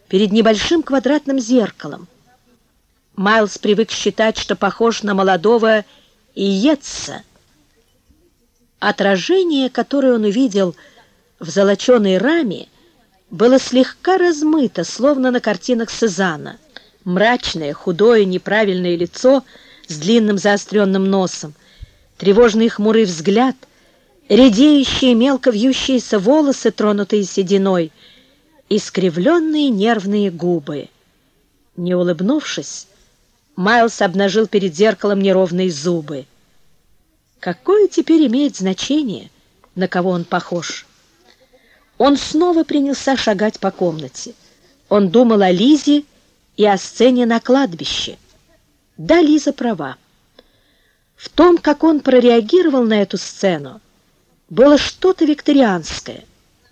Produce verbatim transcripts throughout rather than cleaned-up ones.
перед небольшим квадратным зеркалом. Майлз привык считать, что похож на молодого Иетса. Отражение, которое он увидел в золоченой раме, было слегка размыто, словно на картинах Сезанна. Мрачное, худое, неправильное лицо с длинным заостренным носом, тревожный хмурый взгляд, редеющие мелко вьющиеся волосы, тронутые сединой, искривленные нервные губы. Не улыбнувшись, Майлз обнажил перед зеркалом неровные зубы. Какое теперь имеет значение, на кого он похож? Он снова принялся шагать по комнате. Он думал о Лизе и о сцене на кладбище. Да, Лиза права. В том, как он прореагировал на эту сцену, было что-то викторианское.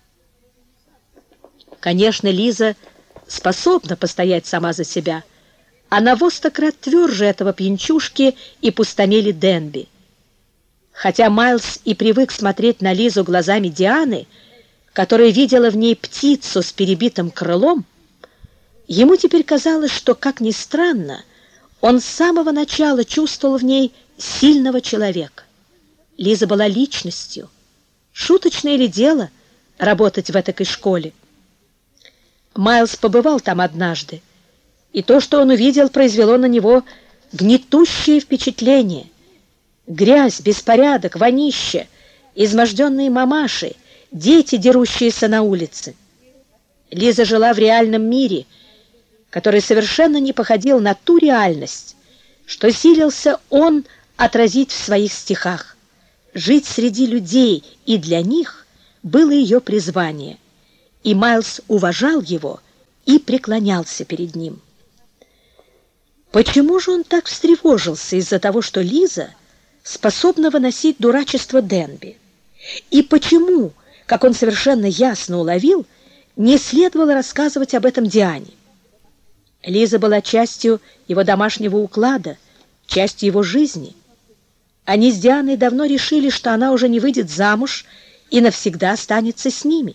Конечно, Лиза способна постоять сама за себя. Она во сто крат тверже этого пьянчушки и пустомели Денби. Хотя Майлз и привык смотреть на Лизу глазами Дианы, которая видела в ней птицу с перебитым крылом, ему теперь казалось, что, как ни странно, он с самого начала чувствовал в ней сильного человека. Лиза была личностью. Шуточное ли дело работать в этой школе? Майлз побывал там однажды, и то, что он увидел, произвело на него гнетущее впечатление. Грязь, беспорядок, вонище, изможденные мамаши, дети, дерущиеся на улице. Лиза жила в реальном мире, который совершенно не походил на ту реальность, что силился он отразить в своих стихах. Жить среди людей и для них было ее призвание, и Майлз уважал его и преклонялся перед ним. Почему же он так встревожился из-за того, что Лиза способна выносить дурачество Денби? И почему, как он совершенно ясно уловил, не следовало рассказывать об этом Диане? Лиза была частью его домашнего уклада, частью его жизни. Они с Дианой давно решили, что она уже не выйдет замуж и навсегда останется с ними.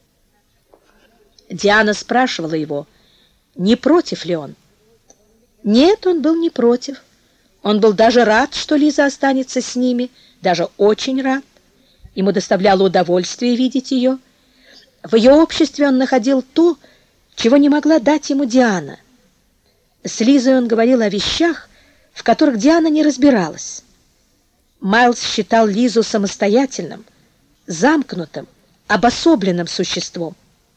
Диана спрашивала его, не против ли он. Нет, он был не против. Он был даже рад, что Лиза останется с ними, даже очень рад. Ему доставляло удовольствие видеть ее. В ее обществе он находил то, чего не могла дать ему Диана. С Лизой он говорил о вещах, в которых Диана не разбиралась. Майлз считал Лизу самостоятельным, замкнутым, обособленным существом.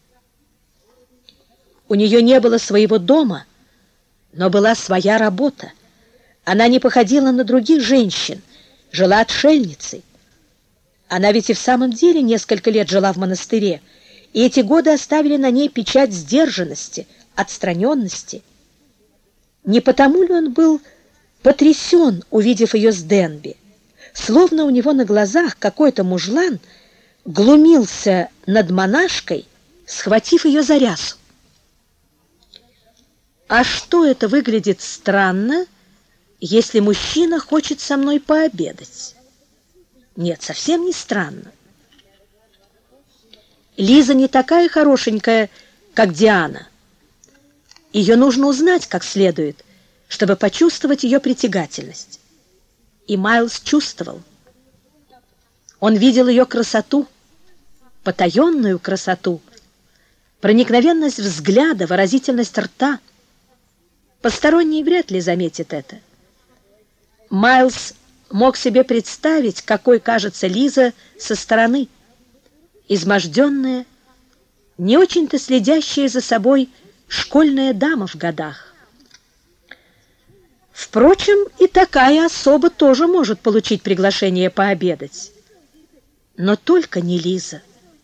У нее не было своего дома, но была своя работа. Она не походила на других женщин, жила отшельницей. Она ведь и в самом деле несколько лет жила в монастыре, и эти годы оставили на ней печать сдержанности, отстраненности. Не потому ли он был потрясен, увидев ее с Денби? Словно у него на глазах какой-то мужлан глумился над монашкой, схватив ее за рясу. А что это выглядит странно, если мужчина хочет со мной пообедать? Нет, совсем не странно. Лиза не такая хорошенькая, как Диана. Ее нужно узнать как следует, чтобы почувствовать ее притягательность. И Майлз чувствовал. Он видел ее красоту, потаенную красоту, проникновенность взгляда, выразительность рта. Посторонний вряд ли заметит это. Майлз мог себе представить, какой кажется Лиза со стороны, изможденная, не очень-то следящая за собой школьная дама в годах. Впрочем, и такая особа тоже может получить приглашение пообедать. Но только не Лиза.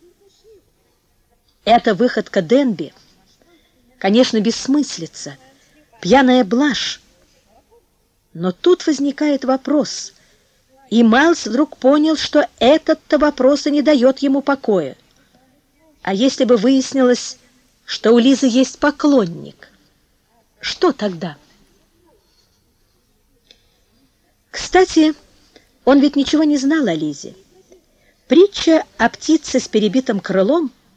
Эта выходка Денби, конечно, бессмыслица, пьяная блажь. Но тут возникает вопрос, и Майлз вдруг понял, что этот-то вопрос и не дает ему покоя. А если бы выяснилось, что у Лизы есть поклонник, что тогда? Кстати, он ведь ничего не знал о Лизе. Притча о птице с перебитым крылом